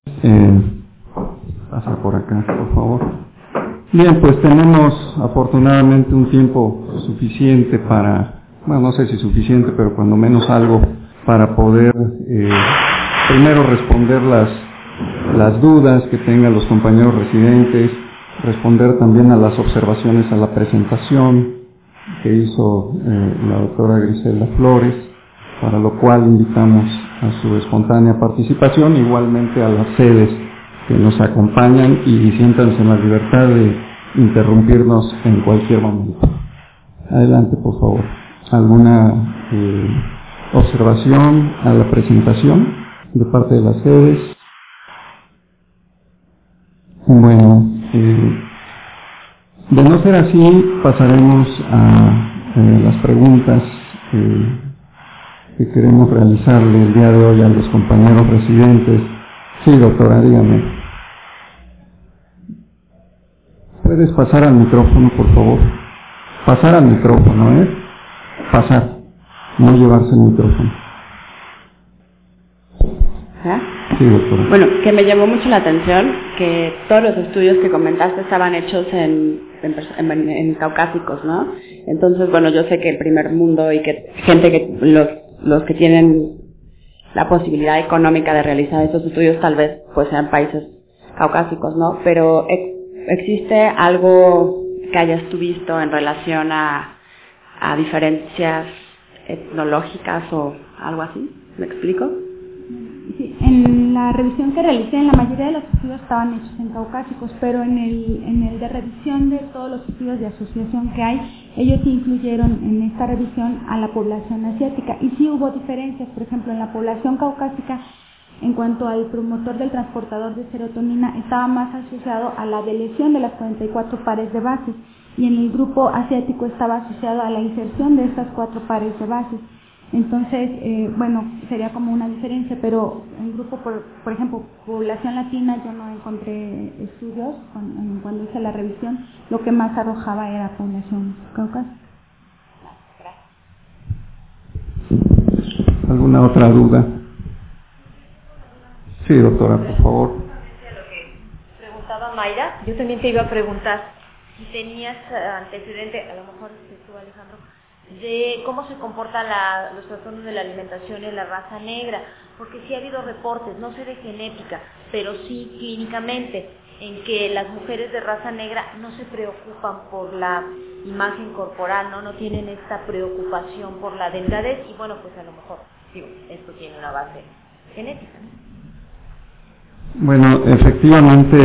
Pasa por acá, por favor. Bien, pues tenemos afortunadamente un tiempo suficiente para, bueno, no sé si suficiente, pero cuando menos algo para poder primero responder las dudas que tengan los compañeros residentes, responder también a las observaciones a la presentación que hizo la doctora Griselda Flores, para lo cual invitamos a su espontánea participación, igualmente a las sedes que nos acompañan, y siéntanse en la libertad de interrumpirnos en cualquier momento. Adelante, por favor. ¿Alguna observación a la presentación de parte de las sedes? Bueno, de no ser así, pasaremos a las preguntas que queremos realizarle el día de hoy a los compañeros residentes. Sí, doctora, dígame. ¿Puedes pasar al micrófono, por favor? Pasar al micrófono, Pasar, no llevarse el micrófono. ¿Ah? Sí, doctora. Bueno, que me llamó mucho la atención que todos los estudios que comentaste estaban hechos en caucásicos, ¿no? Entonces, bueno, yo sé que el primer mundo y que gente que los que tienen la posibilidad económica de realizar esos estudios tal vez pues sean países caucásicos, ¿no? Pero ¿existe algo que hayas tú visto en relación a diferencias etnológicas o algo así? ¿Me explico? Sí, en la revisión que realicé, en la mayoría de los estudios estaban hechos en caucásicos, pero en el de revisión de todos los estudios de asociación que hay, ellos incluyeron en esta revisión a la población asiática, y sí hubo diferencias. Por ejemplo, en la población caucásica, en cuanto al promotor del transportador de serotonina, estaba más asociado a la deleción de las 44 pares de bases, y en el grupo asiático estaba asociado a la inserción de estas 4 pares de bases. Entonces, bueno, sería como una diferencia, pero en grupo, por ejemplo, población latina, yo no encontré estudios cuando hice la revisión. Lo que más arrojaba era población caucásica. ¿Alguna otra duda? Sí, doctora, por favor. Lo que preguntaba Mayra, yo también te iba a preguntar si tenías antecedente, a lo mejor tú, Alejandro, de cómo se comportan los trastornos de la alimentación en la raza negra, porque sí ha habido reportes, no sé de genética, pero sí clínicamente, en que las mujeres de raza negra no se preocupan por la imagen corporal, no tienen esta preocupación por la delgadez, y bueno, pues a lo mejor, digo, esto tiene una base genética, ¿no? Bueno, efectivamente,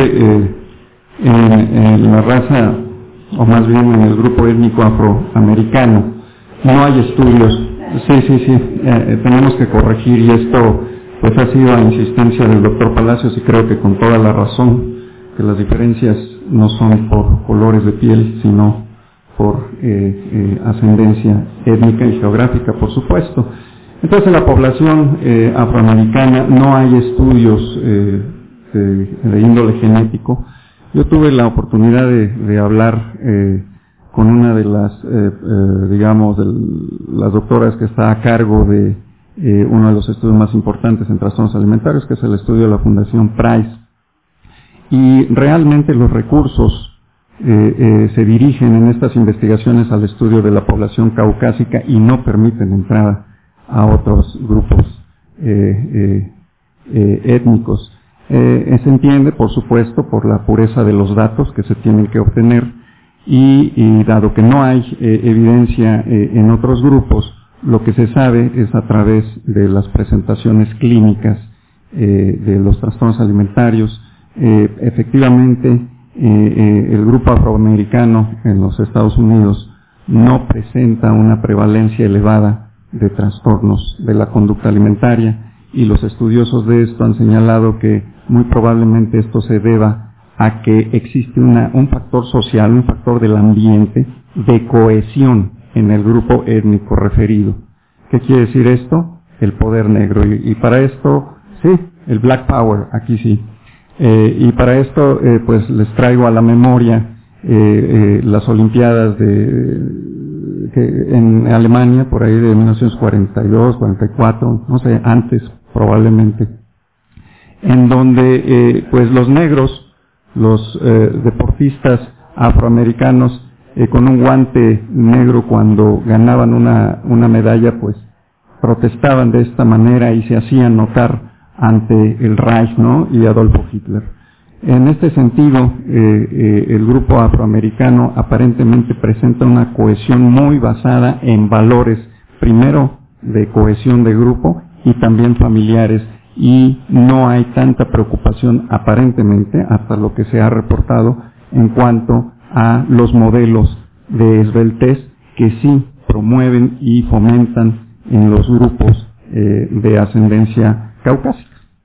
en la raza, o más bien en el grupo étnico afroamericano, no hay estudios. Sí, tenemos que corregir, y esto pues ha sido a insistencia del doctor Palacios, y creo que con toda la razón, que las diferencias no son por colores de piel, sino por ascendencia étnica y geográfica, por supuesto. Entonces, en la población afroamericana no hay estudios de índole genético. Yo tuve la oportunidad de hablar con una de las, digamos, de las doctoras que está a cargo de uno de los estudios más importantes en trastornos alimentarios, que es el estudio de la Fundación Price. Y realmente los recursos se dirigen en estas investigaciones al estudio de la población caucásica y no permiten entrada a otros grupos étnicos. Se entiende, por supuesto, por la pureza de los datos que se tienen que obtener, y dado que no hay evidencia en otros grupos, lo que se sabe es a través de las presentaciones clínicas de los trastornos alimentarios. Efectivamente, el grupo afroamericano en los Estados Unidos no presenta una prevalencia elevada de trastornos de la conducta alimentaria, y los estudiosos de esto han señalado que muy probablemente esto se deba a que existe un factor social, un factor del ambiente de cohesión en el grupo étnico referido. ¿Qué quiere decir esto? El poder negro. Y para esto, sí, el Black Power, aquí sí. Y para esto, pues les traigo a la memoria las Olimpiadas en Alemania, por ahí de 1942, 44, no sé, antes probablemente, en donde pues los negros, los deportistas afroamericanos, con un guante negro cuando ganaban una medalla, pues protestaban de esta manera y se hacían notar ante el Reich, ¿no? Y Adolfo Hitler. En este sentido, el grupo afroamericano aparentemente presenta una cohesión muy basada en valores, primero de cohesión de grupo y también familiares, y no hay tanta preocupación aparentemente, hasta lo que se ha reportado, en cuanto a los modelos de esbeltez que sí promueven y fomentan en los grupos de ascendencia caucásica.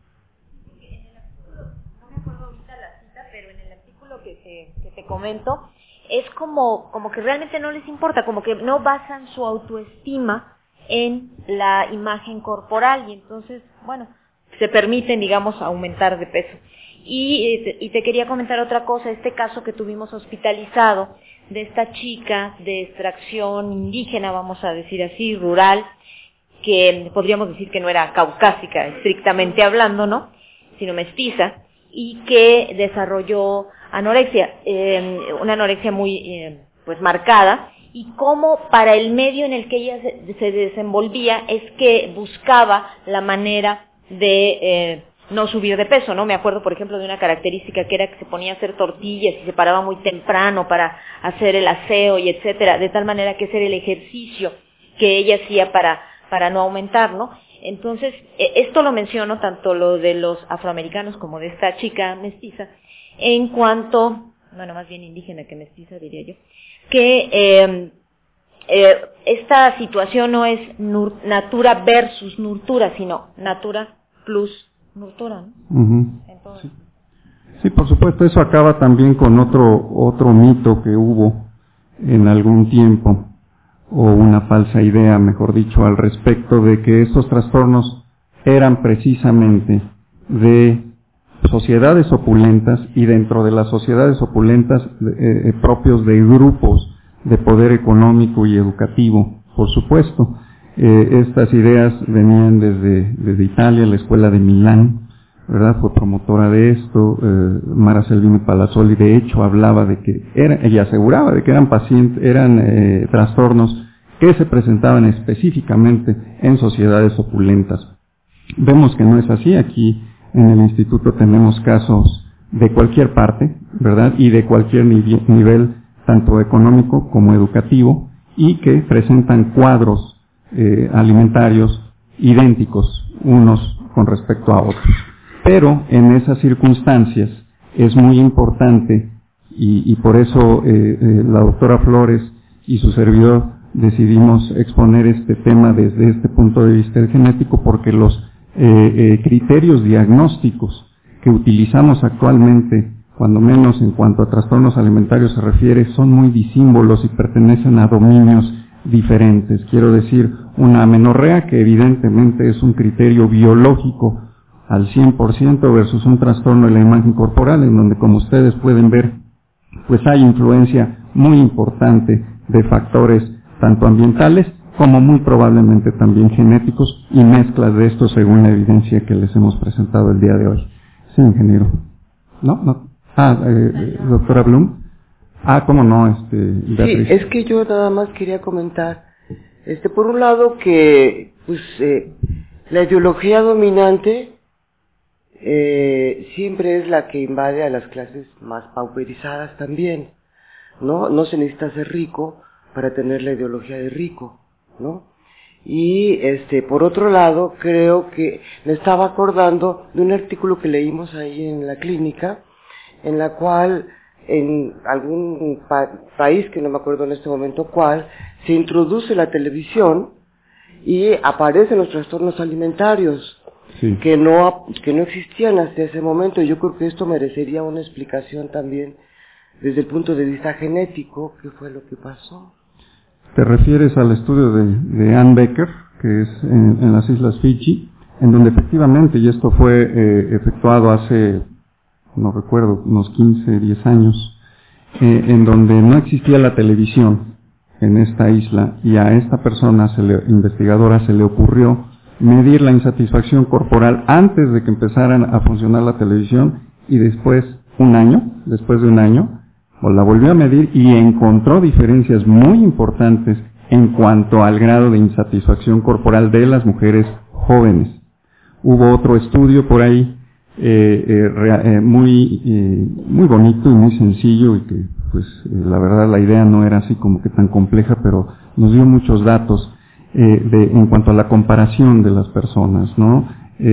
No me acuerdo ahorita la cita, pero en el artículo que te comento, es como que realmente no les importa, como que no basan su autoestima en la imagen corporal, y entonces, bueno, se permiten, digamos, aumentar de peso. Y te quería comentar otra cosa, este caso que tuvimos hospitalizado de esta chica de extracción indígena, vamos a decir así, rural, que podríamos decir que no era caucásica estrictamente hablando, ¿no?, sino mestiza, y que desarrolló anorexia, una anorexia muy pues marcada, y cómo para el medio en el que ella se desenvolvía es que buscaba la manera de no subir de peso, ¿no? Me acuerdo, por ejemplo, de una característica que era que se ponía a hacer tortillas y se paraba muy temprano para hacer el aseo y etcétera, de tal manera que ese era el ejercicio que ella hacía para no aumentar, ¿no? Entonces, esto lo menciono, tanto lo de los afroamericanos como de esta chica mestiza, en cuanto, bueno, más bien indígena que mestiza, diría yo, que esta situación no es natura versus nurtura, sino natura plus nurtura, ¿no? Uh-huh. Entonces, sí, por supuesto, eso acaba también con otro mito que hubo en algún tiempo, o una falsa idea, mejor dicho, al respecto de que estos trastornos eran precisamente de sociedades opulentas, y dentro de las sociedades opulentas propios de grupos de poder económico y educativo, por supuesto. Estas ideas venían desde Italia, la escuela de Milán, ¿verdad? Fue promotora de esto, Mara Selvini Palazzoli, de hecho, hablaba de que ella aseguraba de que eran trastornos que se presentaban específicamente en sociedades opulentas. Vemos que no es así. Aquí en el instituto tenemos casos de cualquier parte, ¿verdad? Y de cualquier nivel, tanto económico como educativo, y que presentan cuadros alimentarios idénticos unos con respecto a otros. Pero en esas circunstancias es muy importante, y por eso la doctora Flores y su servidor decidimos exponer este tema desde este punto de vista genético, porque los criterios diagnósticos que utilizamos actualmente, cuando menos en cuanto a trastornos alimentarios se refiere, son muy disímbolos y pertenecen a dominios diferentes. Quiero decir, una amenorrea, que evidentemente es un criterio biológico al 100%, versus un trastorno de la imagen corporal, en donde, como ustedes pueden ver, pues hay influencia muy importante de factores tanto ambientales como muy probablemente también genéticos, y mezclas de estos según la evidencia que les hemos presentado el día de hoy. Sí, ingeniero. ¿No? Doctora Blum. ¿Cómo no, Beatriz? Sí, es que yo nada más quería comentar, por un lado que, pues, la ideología dominante siempre es la que invade a las clases más pauperizadas también, ¿no? No se necesita ser rico para tener la ideología de rico, ¿no? Y por otro lado, creo que me estaba acordando de un artículo que leímos ahí en la clínica, en la cual en algún país, que no me acuerdo en este momento cuál, se introduce la televisión y aparecen los trastornos alimentarios, sí, que no existían hasta ese momento. Yo creo que esto merecería una explicación también desde el punto de vista genético, qué fue lo que pasó. Te refieres al estudio de Ann Becker, que es en las Islas Fiji, en donde efectivamente, y esto fue efectuado hace, no recuerdo, unos 15, 10 años, en donde no existía la televisión en esta isla, y a esta persona, investigadora, se le ocurrió medir la insatisfacción corporal antes de que empezaran a funcionar la televisión y después de un año, la volvió a medir y encontró diferencias muy importantes en cuanto al grado de insatisfacción corporal de las mujeres jóvenes. Hubo otro estudio por ahí muy bonito y muy sencillo y que pues la verdad la idea no era así como que tan compleja, pero nos dio muchos datos en cuanto a la comparación de las personas, ¿no?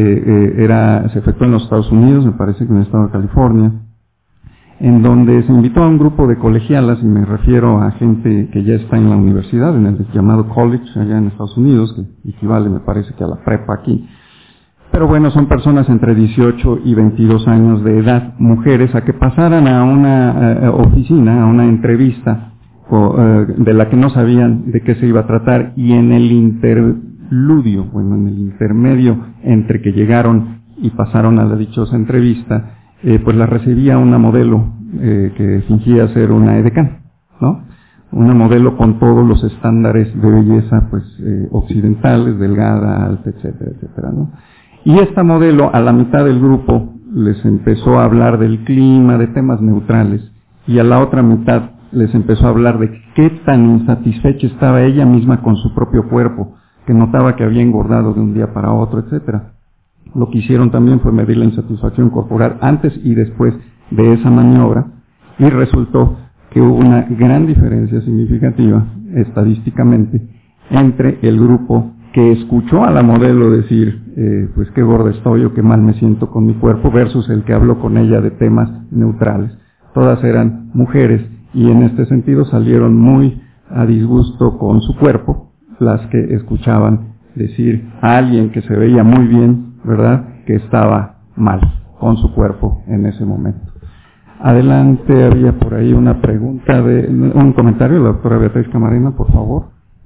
Se efectuó en los Estados Unidos, me parece que en el estado de California, en donde se invitó a un grupo de colegialas, y me refiero a gente que ya está en la universidad, en el llamado college allá en Estados Unidos, que equivale me parece que a la prepa aquí. Pero bueno, son personas entre 18 y 22 años de edad, mujeres, a que pasaran a una oficina, a una entrevista de la que no sabían de qué se iba a tratar, y en el interludio, en el intermedio entre que llegaron y pasaron a la dichosa entrevista, pues la recibía una modelo que fingía ser una edecán, ¿no? Una modelo con todos los estándares de belleza, pues, occidentales, delgada, alta, etcétera, etcétera, ¿no? Y esta modelo, a la mitad del grupo, les empezó a hablar del clima, de temas neutrales, y a la otra mitad les empezó a hablar de qué tan insatisfecha estaba ella misma con su propio cuerpo, que notaba que había engordado de un día para otro, etcétera. Lo que hicieron también fue medir la insatisfacción corporal antes y después de esa maniobra, y resultó que hubo una gran diferencia significativa, estadísticamente, entre el grupo que escuchó a la modelo decir, pues qué gorda estoy o qué mal me siento con mi cuerpo, versus el que habló con ella de temas neutrales. Todas eran mujeres y en este sentido salieron muy a disgusto con su cuerpo, las que escuchaban decir a alguien que se veía muy bien, ¿verdad?, que estaba mal con su cuerpo en ese momento. Adelante, había por ahí una pregunta, un comentario de la doctora Beatriz Camarena, por favor.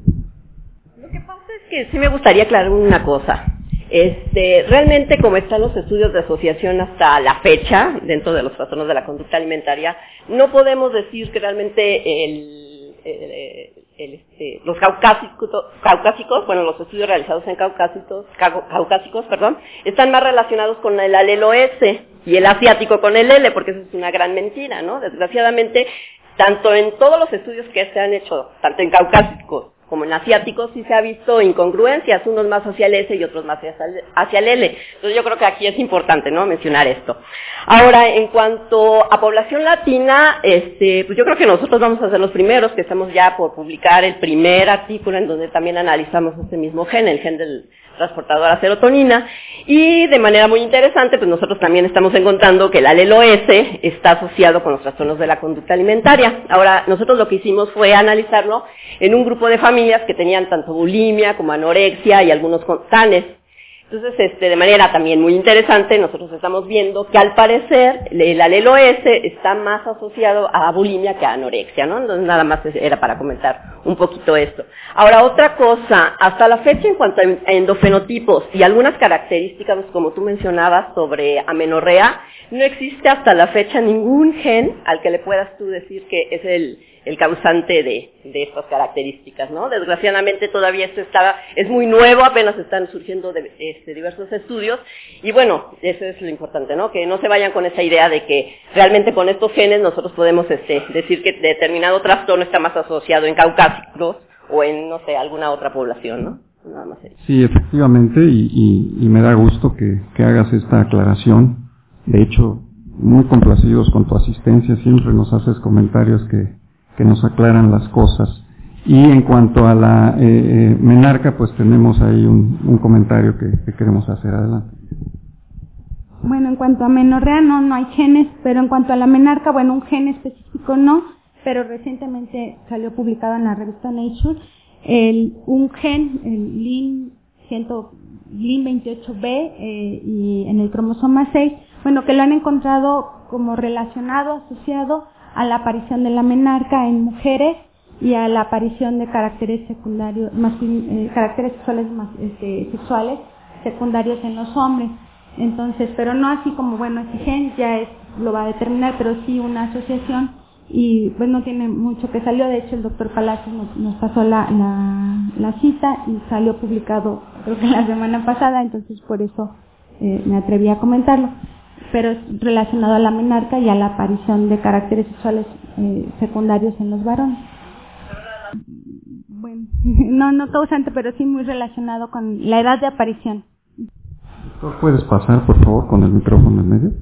Lo que pasa es que sí me gustaría aclarar una cosa. Realmente, como están los estudios de asociación hasta la fecha, dentro de los trastornos de la conducta alimentaria, no podemos decir que realmente los caucásicos, bueno, los estudios realizados en caucásicos, están más relacionados con el alelo S y el asiático con el L, porque eso es una gran mentira, ¿no? Desgraciadamente, tanto en todos los estudios que se han hecho, tanto en caucásicos como en asiáticos, sí se ha visto incongruencias, unos más hacia el S y otros más hacia el L. Entonces yo creo que aquí es importante, ¿no?, mencionar esto. Ahora, en cuanto a población latina, pues yo creo que nosotros vamos a ser los primeros que estamos ya por publicar el primer artículo en donde también analizamos este mismo gen, el gen del transportador a serotonina, y de manera muy interesante, pues nosotros también estamos encontrando que el alelo S está asociado con los trastornos de la conducta alimentaria. Ahora, nosotros lo que hicimos fue analizarlo en un grupo de familias que tenían tanto bulimia como anorexia y algunos con TANES. Entonces, de manera también muy interesante, nosotros estamos viendo que al parecer el alelo S está más asociado a bulimia que a anorexia, ¿no? Entonces, nada más era para comentar un poquito esto. Ahora, otra cosa, hasta la fecha en cuanto a endofenotipos y algunas características, como tú mencionabas, sobre amenorrea, no existe hasta la fecha ningún gen al que le puedas tú decir que es el causante de estas características, ¿no? Desgraciadamente todavía esto es muy nuevo, apenas están surgiendo diversos estudios, y bueno, eso es lo importante, ¿no? Que no se vayan con esa idea de que realmente con estos genes nosotros podemos decir que determinado trastorno está más asociado en caucásicos o en, no sé, alguna otra población, ¿no? Nada más eso. Sí, efectivamente, y me da gusto que hagas esta aclaración. De hecho, muy complacidos con tu asistencia, siempre nos haces comentarios que nos aclaran las cosas. Y en cuanto a la menarca, pues tenemos ahí un comentario que queremos hacer. Adelante. Bueno, en cuanto a menorrea no hay genes, pero en cuanto a la menarca, bueno, un gen específico no, pero recientemente salió publicado en la revista Nature un gen, el LIN28B, y en el cromosoma 6, bueno, que lo han encontrado como relacionado, asociado a la aparición de la menarca en mujeres y a la aparición de caracteres secundarios, caracteres sexuales secundarios en los hombres. Entonces, pero no así como, bueno, ese gen ya lo va a determinar, pero sí una asociación, y pues no tiene mucho que salió. De hecho, el doctor Palacios nos pasó la cita y salió publicado creo que la semana pasada, entonces por eso me atreví a comentarlo, pero es relacionado a la menarca y a la aparición de caracteres sexuales secundarios en los varones. Bueno, no causante, pero sí muy relacionado con la edad de aparición. ¿Puedes pasar, por favor, con el micrófono en medio?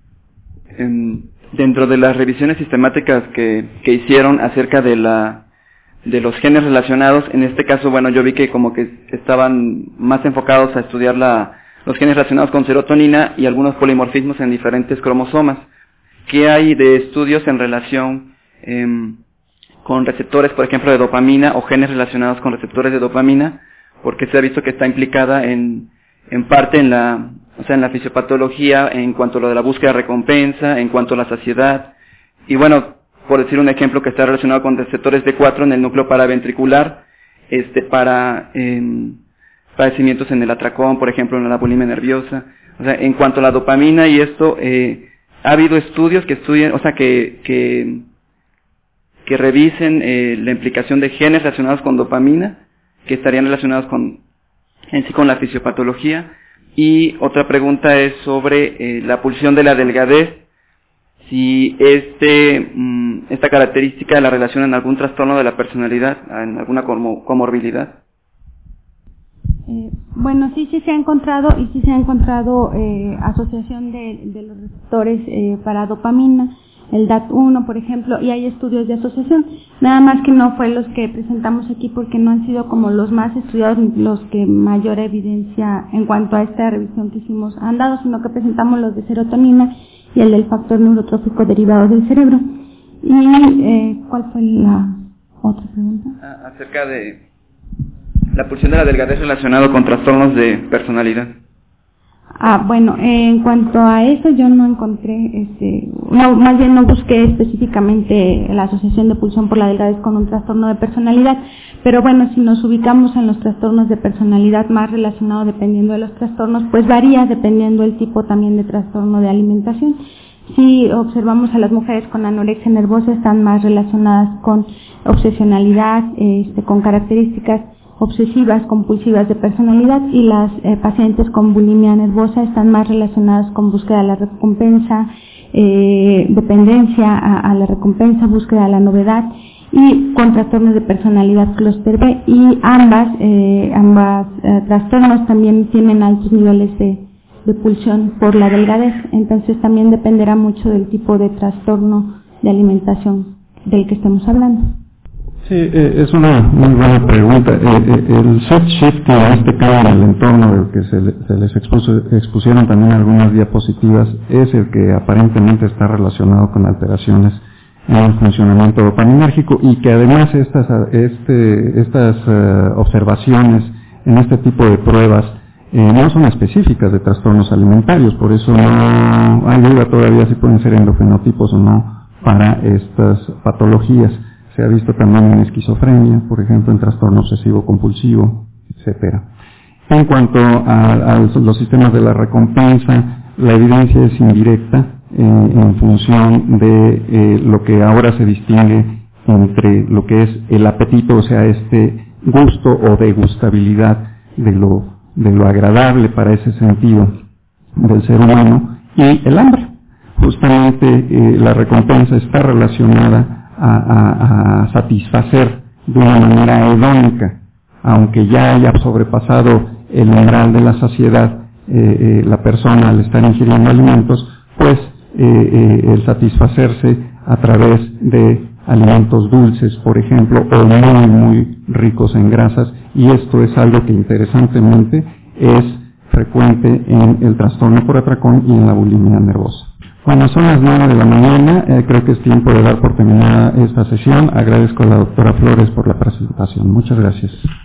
Dentro de las revisiones sistemáticas que hicieron acerca de los genes relacionados, en este caso, bueno, yo vi que como que estaban más enfocados a estudiar los genes relacionados con serotonina y algunos polimorfismos en diferentes cromosomas. ¿Qué hay de estudios en relación con receptores, por ejemplo, de dopamina o genes relacionados con receptores de dopamina? Porque se ha visto que está implicada en parte en la fisiopatología en cuanto a lo de la búsqueda de recompensa, en cuanto a la saciedad. Y bueno, por decir un ejemplo que está relacionado con receptores D4 en el núcleo paraventricular, para padecimientos en el atracón, por ejemplo, en la bulimia nerviosa. O sea, en cuanto a la dopamina y esto, ha habido estudios que estudien, o sea, que revisen la implicación de genes relacionados con dopamina, que estarían relacionados con la fisiopatología. Y otra pregunta es sobre la pulsión de la delgadez, si esta característica la relaciona en algún trastorno de la personalidad, en alguna comorbilidad. Bueno, sí se ha encontrado asociación de los receptores para dopamina, el DAT1, por ejemplo, y hay estudios de asociación, nada más que no fue los que presentamos aquí porque no han sido como los más estudiados, los que mayor evidencia en cuanto a esta revisión que hicimos han dado, sino que presentamos los de serotonina y el del factor neurotrófico derivado del cerebro. ¿Y cuál fue la otra pregunta? Acerca de la pulsión de la delgadez relacionado con trastornos de personalidad. Bueno, en cuanto a eso yo no encontré, más bien no busqué específicamente la asociación de pulsión por la delgadez con un trastorno de personalidad, pero bueno, si nos ubicamos en los trastornos de personalidad más relacionado dependiendo de los trastornos, pues varía dependiendo del tipo también de trastorno de alimentación. Si observamos a las mujeres con anorexia nervosa, están más relacionadas con obsesionalidad, con características obsesivas, compulsivas de personalidad, y las pacientes con bulimia nervosa están más relacionadas con búsqueda de la recompensa, dependencia a la recompensa, búsqueda de la novedad, y con trastornos de personalidad clúster B, y ambas trastornos también tienen altos niveles de pulsión por la delgadez, entonces también dependerá mucho del tipo de trastorno de alimentación del que estemos hablando. Sí, es una muy buena pregunta. El soft shift, este cambio en el entorno del que se les expusieron también algunas diapositivas, es el que aparentemente está relacionado con alteraciones en el funcionamiento dopaminérgico, y que además estas observaciones en este tipo de pruebas no son específicas de trastornos alimentarios, por eso no hay duda todavía si pueden ser endofenotipos o no para estas patologías. Se ha visto también en esquizofrenia, por ejemplo, en trastorno obsesivo-compulsivo, etcétera. En cuanto a los sistemas de la recompensa, la evidencia es indirecta en función de lo que ahora se distingue entre lo que es el apetito, o sea, este gusto o degustabilidad de lo agradable para ese sentido del ser humano, y el hambre. Justamente la recompensa está relacionada a satisfacer de una manera hedónica, aunque ya haya sobrepasado el umbral de la saciedad, la persona al estar ingiriendo alimentos, pues el satisfacerse a través de alimentos dulces, por ejemplo, o muy, muy ricos en grasas, y esto es algo que interesantemente es frecuente en el trastorno por atracón y en la bulimia nervosa. Bueno, son las 9 de la mañana, creo que es tiempo de dar por terminada esta sesión. Agradezco a la doctora Flores por la presentación. Muchas gracias.